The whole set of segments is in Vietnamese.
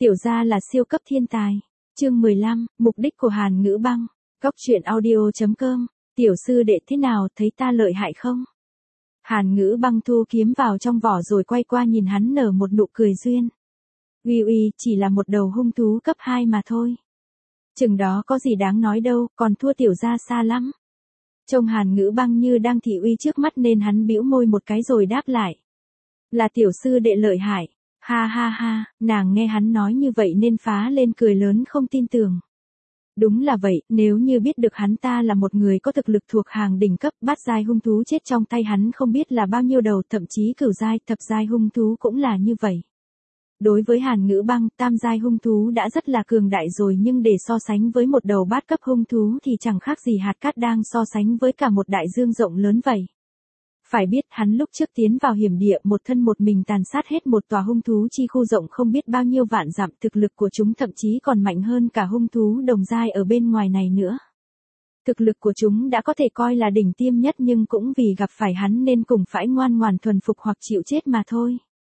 Tiểu gia là siêu cấp thiên tài. Chương 15, mục đích của Hàn Ngữ Băng. Góc truyện audio.com. Tiểu sư đệ thế nào, thấy ta lợi hại không? Hàn Ngữ Băng thu kiếm vào trong vỏ rồi quay qua nhìn hắn nở một nụ cười duyên. Uy, chỉ là một đầu hung thú cấp 2 mà thôi. Chừng đó có gì đáng nói đâu, còn thua tiểu gia xa lắm. Trông Hàn Ngữ Băng như đang thị uy trước mắt nên hắn bĩu môi một cái rồi đáp lại. Là tiểu sư đệ lợi hại. Ha ha ha, nàng nghe hắn nói như vậy nên phá lên cười lớn không tin tưởng. Đúng là vậy, nếu như biết được hắn ta là một người có thực lực thuộc hàng đỉnh cấp, bát giai hung thú chết trong tay hắn không biết là bao nhiêu đầu, thậm chí cửu giai, thập giai hung thú cũng là như vậy. Đối với Hàn Ngữ Băng, tam giai hung thú đã rất là cường đại rồi, nhưng để so sánh với một đầu bát cấp hung thú thì chẳng khác gì hạt cát đang so sánh với cả một đại dương rộng lớn vậy. Phải biết hắn lúc trước tiến vào hiểm địa một thân một mình tàn sát hết một tòa hung thú chi khu rộng không biết bao nhiêu vạn dặm, thực lực của chúng thậm chí còn mạnh hơn cả hung thú đồng giai ở bên ngoài này nữa. Thực lực của chúng đã có thể coi là đỉnh tiêm nhất, nhưng cũng vì gặp phải hắn nên cùng phải ngoan ngoãn thuần phục hoặc chịu chết mà thôi.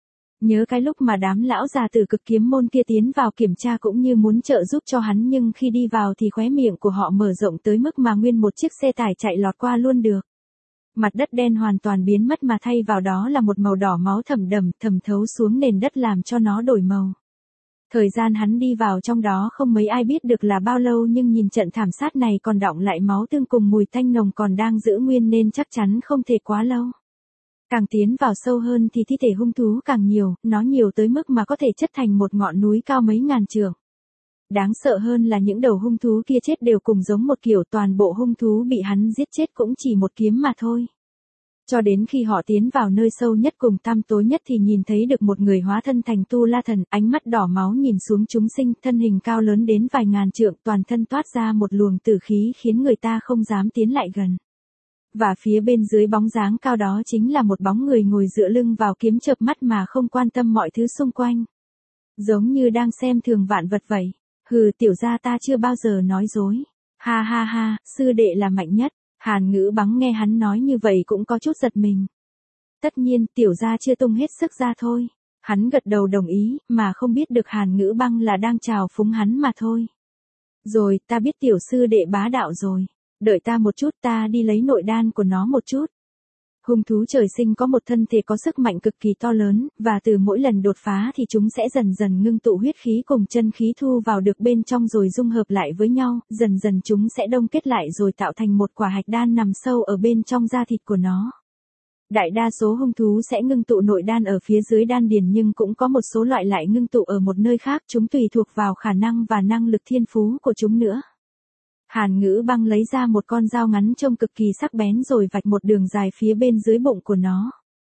Nhớ cái lúc mà đám lão già tử Cực Kiếm môn kia tiến vào kiểm tra cũng như muốn trợ giúp cho hắn, nhưng khi đi vào thì khóe miệng của họ mở rộng tới mức mà nguyên một chiếc xe tải chạy lọt qua luôn được. Mặt đất đen hoàn toàn biến mất mà thay vào đó là một màu đỏ máu thẫm đậm, thẩm thấu xuống nền đất làm cho nó đổi màu. Thời gian hắn đi vào trong đó không mấy ai biết được là bao lâu, nhưng nhìn trận thảm sát này còn đọng lại máu tương cùng mùi tanh nồng còn đang giữ nguyên nên chắc chắn không thể quá lâu. Càng tiến vào sâu hơn thì thi thể hung thú càng nhiều, nó nhiều tới mức mà có thể chất thành một ngọn núi cao mấy ngàn trượng. Đáng sợ hơn là những đầu hung thú kia chết đều cùng giống một kiểu, toàn bộ hung thú bị hắn giết chết cũng chỉ một kiếm mà thôi. Cho đến khi họ tiến vào nơi sâu nhất cùng tăm tối nhất thì nhìn thấy được một người hóa thân thành Tu La Thần, ánh mắt đỏ máu nhìn xuống chúng sinh, thân hình cao lớn đến vài ngàn trượng, toàn thân toát ra một luồng tử khí khiến người ta không dám tiến lại gần. Và phía bên dưới bóng dáng cao đó chính là một bóng người ngồi dựa lưng vào kiếm chợp mắt mà không quan tâm mọi thứ xung quanh. Giống như đang xem thường vạn vật vậy. Hừ, tiểu gia ta chưa bao giờ nói dối. Ha ha ha, sư đệ là mạnh nhất. Hàn Ngữ Băng nghe hắn nói như vậy cũng có chút giật mình. Tất nhiên, tiểu gia chưa tung hết sức ra thôi. Hắn gật đầu đồng ý, mà không biết được Hàn Ngữ Băng là đang chào phúng hắn mà thôi. Rồi, ta biết tiểu sư đệ bá đạo rồi. Đợi ta một chút, ta đi lấy nội đan của nó một chút. Hung thú trời sinh có một thân thể có sức mạnh cực kỳ to lớn, và từ mỗi lần đột phá thì chúng sẽ dần dần ngưng tụ huyết khí cùng chân khí thu vào được bên trong rồi dung hợp lại với nhau, dần dần chúng sẽ đông kết lại rồi tạo thành một quả hạch đan nằm sâu ở bên trong da thịt của nó. Đại đa số hung thú sẽ ngưng tụ nội đan ở phía dưới đan điền, nhưng cũng có một số loại lại ngưng tụ ở một nơi khác, chúng tùy thuộc vào khả năng và năng lực thiên phú của chúng nữa. Hàn Ngữ Băng lấy ra một con dao ngắn trông cực kỳ sắc bén rồi vạch một đường dài phía bên dưới bụng của nó.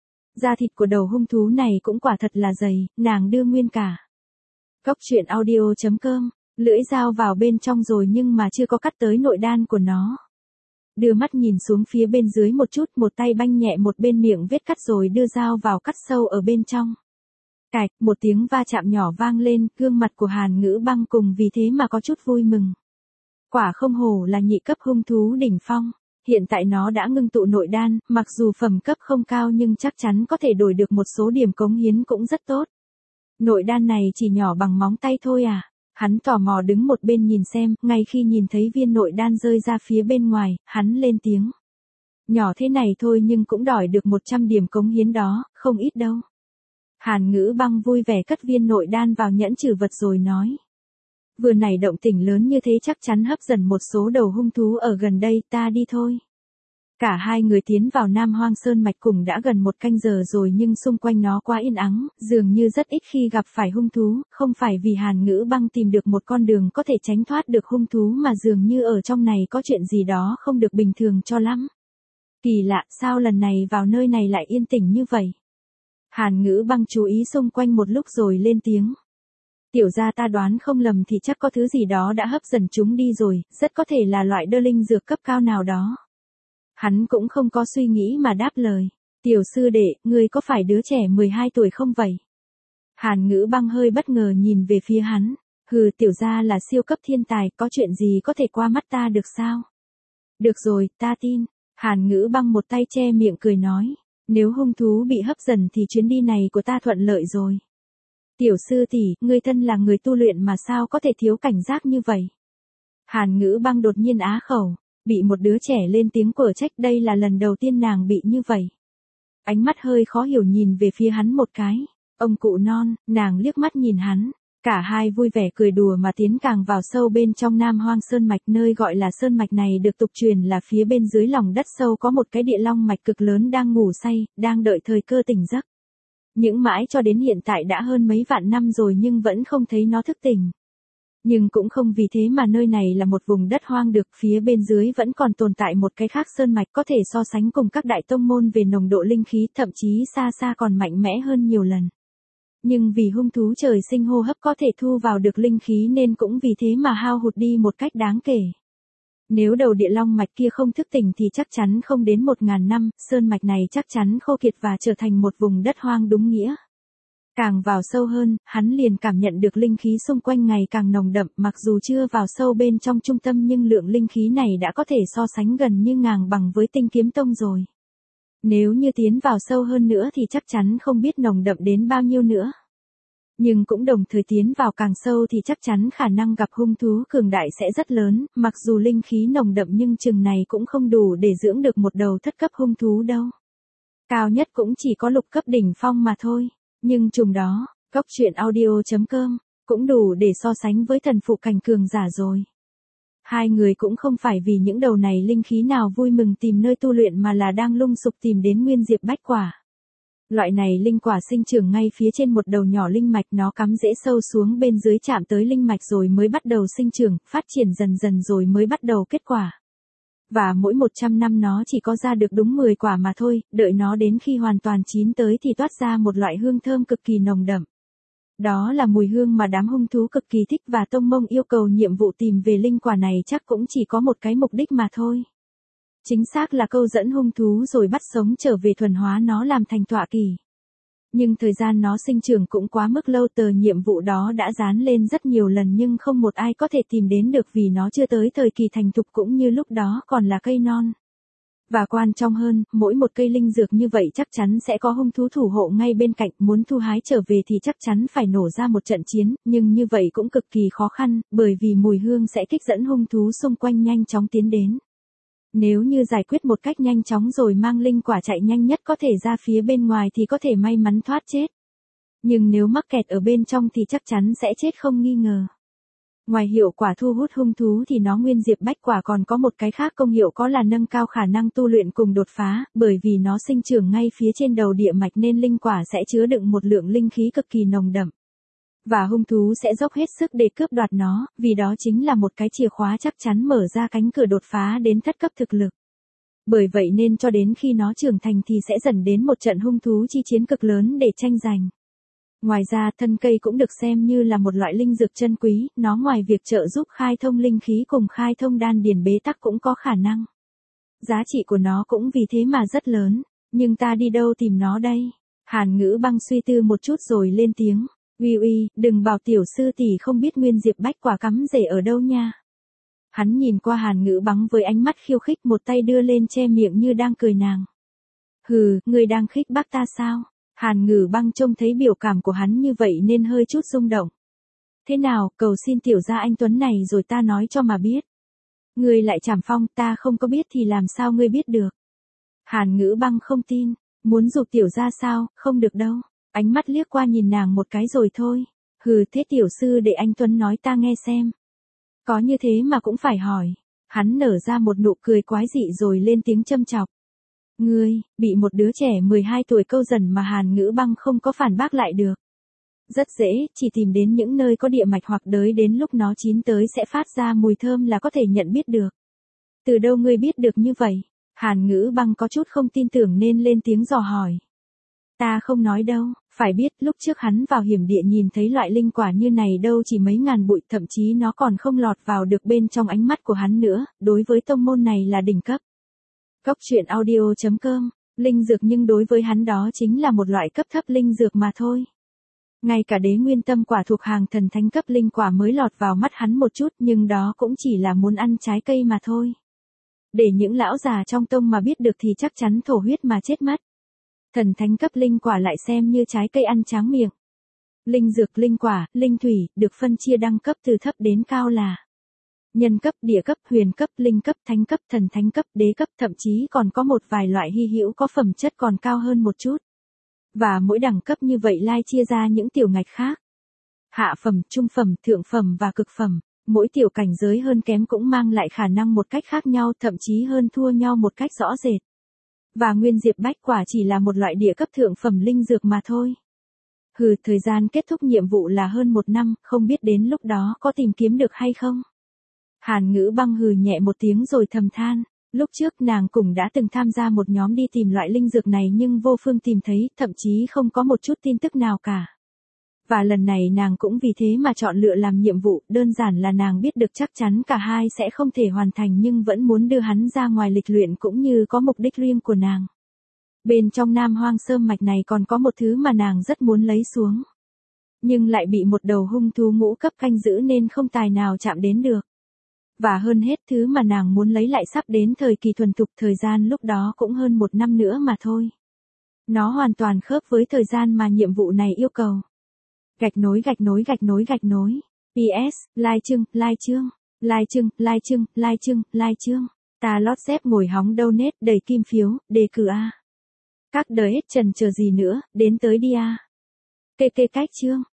Da thịt của đầu hung thú này cũng quả thật là dày, nàng đưa nguyên cả. Góc truyện audio.com, lưỡi dao vào bên trong rồi nhưng mà chưa có cắt tới nội đan của nó. Đưa mắt nhìn xuống phía bên dưới một chút, một tay banh nhẹ một bên miệng vết cắt rồi đưa dao vào cắt sâu ở bên trong. Cạch, một tiếng va chạm nhỏ vang lên, gương mặt của Hàn Ngữ Băng cùng vì thế mà có chút vui mừng. Quả không hổ là nhị cấp hung thú đỉnh phong, hiện tại nó đã ngưng tụ nội đan, mặc dù phẩm cấp không cao nhưng chắc chắn có thể đổi được một số điểm cống hiến cũng rất tốt. Nội đan này chỉ nhỏ bằng móng tay thôi à? Hắn tò mò đứng một bên nhìn xem, ngay khi nhìn thấy viên nội đan rơi ra phía bên ngoài, hắn lên tiếng. Nhỏ thế này thôi nhưng cũng đòi được 100 điểm cống hiến đó, không ít đâu. Hàn Ngữ Băng vui vẻ cất viên nội đan vào nhẫn trữ vật rồi nói. Vừa nãy động tĩnh lớn như thế chắc chắn hấp dẫn một số đầu hung thú ở gần đây, ta đi thôi. Cả hai người tiến vào Nam Hoang Sơn Mạch cùng đã gần 1 canh giờ rồi nhưng xung quanh nó quá yên ắng, dường như rất ít khi gặp phải hung thú, không phải vì Hàn Ngữ Băng tìm được một con đường có thể tránh thoát được hung thú mà dường như ở trong này có chuyện gì đó không được bình thường cho lắm. Kỳ lạ, sao lần này vào nơi này lại yên tĩnh như vậy? Hàn Ngữ Băng chú ý xung quanh một lúc rồi lên tiếng. Tiểu gia ta đoán không lầm thì chắc có thứ gì đó đã hấp dẫn chúng đi rồi, rất có thể là loại đơ linh dược cấp cao nào đó. Hắn cũng không có suy nghĩ mà đáp lời. Tiểu sư đệ, ngươi có phải đứa trẻ 12 tuổi không vậy? Hàn Ngữ Băng hơi bất ngờ nhìn về phía hắn. Hừ, tiểu gia là siêu cấp thiên tài, có chuyện gì có thể qua mắt ta được sao? Được rồi, ta tin. Hàn Ngữ Băng một tay che miệng cười nói. Nếu hung thú bị hấp dẫn thì chuyến đi này của ta thuận lợi rồi. Tiểu sư tỷ, ngươi thân là người tu luyện mà sao có thể thiếu cảnh giác như vậy? Hàn Ngữ Băng đột nhiên á khẩu, bị một đứa trẻ lên tiếng quở trách, đây là lần đầu tiên nàng bị như vậy. Ánh mắt hơi khó hiểu nhìn về phía hắn một cái. Ông cụ non, nàng liếc mắt nhìn hắn. Cả hai vui vẻ cười đùa mà tiến càng vào sâu bên trong Nam Hoang Sơn Mạch, nơi gọi là Sơn Mạch này được tục truyền là phía bên dưới lòng đất sâu có một cái địa long mạch cực lớn đang ngủ say, đang đợi thời cơ tỉnh giấc. Những mãi cho đến hiện tại đã hơn mấy vạn năm rồi nhưng vẫn không thấy nó thức tỉnh. Nhưng cũng không vì thế mà nơi này là một vùng đất hoang được, phía bên dưới vẫn còn tồn tại một cái khác sơn mạch có thể so sánh cùng các đại tông môn về nồng độ linh khí, thậm chí xa xa còn mạnh mẽ hơn nhiều lần. Nhưng vì hung thú trời sinh hô hấp có thể thu vào được linh khí nên cũng vì thế mà hao hụt đi một cách đáng kể. Nếu đầu địa long mạch kia không thức tỉnh thì chắc chắn không đến 1000 năm, sơn mạch này chắc chắn khô kiệt và trở thành một vùng đất hoang đúng nghĩa. Càng vào sâu hơn, hắn liền cảm nhận được linh khí xung quanh ngày càng nồng đậm, mặc dù chưa vào sâu bên trong trung tâm nhưng lượng linh khí này đã có thể so sánh gần như ngang bằng với Tinh Kiếm Tông rồi. Nếu như tiến vào sâu hơn nữa thì chắc chắn không biết nồng đậm đến bao nhiêu nữa. Nhưng cũng đồng thời tiến vào càng sâu thì chắc chắn khả năng gặp hung thú cường đại sẽ rất lớn, mặc dù linh khí nồng đậm nhưng chừng này cũng không đủ để dưỡng được một đầu thất cấp hung thú đâu. Cao nhất cũng chỉ có lục cấp đỉnh phong mà thôi. Nhưng trùng đó, Cốc Truyện Audio.com cũng đủ để so sánh với thần phụ cảnh cường giả rồi. Hai người cũng không phải vì những đầu này linh khí nào vui mừng tìm nơi tu luyện mà là đang lung sục tìm đến nguyên diệp bách quả. Loại này linh quả sinh trưởng ngay phía trên một đầu nhỏ linh mạch, nó cắm rễ sâu xuống bên dưới chạm tới linh mạch rồi mới bắt đầu sinh trưởng, phát triển dần dần rồi mới bắt đầu kết quả. Và mỗi 100 năm nó chỉ có ra được đúng 10 quả mà thôi, đợi nó đến khi hoàn toàn chín tới thì toát ra một loại hương thơm cực kỳ nồng đậm. Đó là mùi hương mà đám hung thú cực kỳ thích và tông mông yêu cầu nhiệm vụ tìm về linh quả này chắc cũng chỉ có một cái mục đích mà thôi. Chính xác là câu dẫn hung thú rồi bắt sống trở về thuần hóa nó làm thành tọa kỷ. Nhưng thời gian nó sinh trưởng cũng quá mức lâu, tờ nhiệm vụ đó đã dán lên rất nhiều lần nhưng không một ai có thể tìm đến được vì nó chưa tới thời kỳ thành thục cũng như lúc đó còn là cây non. Và quan trọng hơn, mỗi một cây linh dược như vậy chắc chắn sẽ có hung thú thủ hộ ngay bên cạnh, muốn thu hái trở về thì chắc chắn phải nổ ra một trận chiến, nhưng như vậy cũng cực kỳ khó khăn, bởi vì mùi hương sẽ kích dẫn hung thú xung quanh nhanh chóng tiến đến. Nếu như giải quyết một cách nhanh chóng rồi mang linh quả chạy nhanh nhất có thể ra phía bên ngoài thì có thể may mắn thoát chết. Nhưng nếu mắc kẹt ở bên trong thì chắc chắn sẽ chết không nghi ngờ. Ngoài hiệu quả thu hút hung thú thì nó nguyên diệp bách quả còn có một cái khác công hiệu, có là nâng cao khả năng tu luyện cùng đột phá, bởi vì nó sinh trưởng ngay phía trên đầu địa mạch nên linh quả sẽ chứa đựng một lượng linh khí cực kỳ nồng đậm. Và hung thú sẽ dốc hết sức để cướp đoạt nó, vì đó chính là một cái chìa khóa chắc chắn mở ra cánh cửa đột phá đến thất cấp thực lực. Bởi vậy nên cho đến khi nó trưởng thành thì sẽ dẫn đến một trận hung thú chi chiến cực lớn để tranh giành. Ngoài ra thân cây cũng được xem như là một loại linh dược chân quý, nó ngoài việc trợ giúp khai thông linh khí cùng khai thông đan điền bế tắc cũng có khả năng. Giá trị của nó cũng vì thế mà rất lớn, nhưng ta đi đâu tìm nó đây? Hàn Ngữ Băng suy tư một chút rồi lên tiếng. Uy uy, đừng bảo tiểu sư tỷ không biết nguyên diệp bách quả cắm rễ ở đâu nha. Hắn nhìn qua Hàn Ngữ Băng với ánh mắt khiêu khích, một tay đưa lên che miệng như đang cười nàng. Hừ, ngươi đang khích bác ta sao? Hàn Ngữ Băng trông thấy biểu cảm của hắn như vậy nên hơi chút rung động. Thế nào, cầu xin tiểu gia anh Tuấn này rồi ta nói cho mà biết. Ngươi lại trảm phong, ta không có biết thì làm sao ngươi biết được? Hàn Ngữ Băng không tin, muốn giục tiểu gia sao, không được đâu. Ánh mắt liếc qua nhìn nàng một cái rồi thôi. Hừ, thế tiểu sư để anh Tuấn nói ta nghe xem. Có như thế mà cũng phải hỏi. Hắn nở ra một nụ cười quái dị rồi lên tiếng châm chọc. Ngươi, bị một đứa trẻ 12 tuổi câu dần mà Hàn Ngữ Băng không có phản bác lại được. Rất dễ, chỉ tìm đến những nơi có địa mạch hoặc đới đến lúc nó chín tới sẽ phát ra mùi thơm là có thể nhận biết được. Từ đâu ngươi biết được như vậy? Hàn Ngữ Băng có chút không tin tưởng nên lên tiếng dò hỏi. Ta không nói đâu, phải biết lúc trước hắn vào hiểm địa nhìn thấy loại linh quả như này đâu chỉ mấy ngàn bụi, thậm chí nó còn không lọt vào được bên trong ánh mắt của hắn nữa, đối với tông môn này là đỉnh cấp. Cốc Truyện Audio.com, linh dược nhưng đối với hắn đó chính là một loại cấp thấp linh dược mà thôi. Ngay cả đế nguyên tâm quả thuộc hàng thần thánh cấp linh quả mới lọt vào mắt hắn một chút nhưng đó cũng chỉ là muốn ăn trái cây mà thôi. Để những lão già trong tông mà biết được thì chắc chắn thổ huyết mà chết mất. Thần thánh cấp linh quả lại xem như trái cây ăn tráng miệng. Linh dược, linh quả, linh thủy, được phân chia đẳng cấp từ thấp đến cao là nhân cấp, địa cấp, huyền cấp, linh cấp, thánh cấp, thần thánh cấp, đế cấp, thậm chí còn có một vài loại hy hữu có phẩm chất còn cao hơn một chút. Và mỗi đẳng cấp như vậy lai chia ra những tiểu ngạch khác. Hạ phẩm, trung phẩm, thượng phẩm và cực phẩm, mỗi tiểu cảnh giới hơn kém cũng mang lại khả năng một cách khác nhau, thậm chí hơn thua nhau một cách rõ rệt. Và nguyên diệp bách quả chỉ là một loại địa cấp thượng phẩm linh dược mà thôi. Thời gian kết thúc nhiệm vụ là hơn 1 năm, không biết đến lúc đó có tìm kiếm được hay không? Hàn Ngữ Băng hừ nhẹ một tiếng rồi thầm than. Lúc trước nàng cũng đã từng tham gia một nhóm đi tìm loại linh dược này nhưng vô phương tìm thấy, thậm chí không có một chút tin tức nào cả. Và lần này nàng cũng vì thế mà chọn lựa làm nhiệm vụ, đơn giản là nàng biết được chắc chắn cả hai sẽ không thể hoàn thành nhưng vẫn muốn đưa hắn ra ngoài lịch luyện cũng như có mục đích riêng của nàng. Bên trong Nam Hoang Sơn mạch này còn có một thứ mà nàng rất muốn lấy xuống. Nhưng lại bị một đầu hung thú ngũ cấp canh giữ nên không tài nào chạm đến được. Và hơn hết thứ mà nàng muốn lấy lại sắp đến thời kỳ thuần thục, thời gian lúc đó cũng hơn 1 năm nữa mà thôi. Nó hoàn toàn khớp với thời gian mà nhiệm vụ này yêu cầu. Gạch nối gạch nối gạch nối gạch nối. PS, like chương, like chương, like chương, like chương, like chương, like chương. Ta lót dép ngồi hóng donate đầy kim phiếu, đề cử A. Các đời hết trần chờ gì nữa, đến tới đi A. Kê cách chương.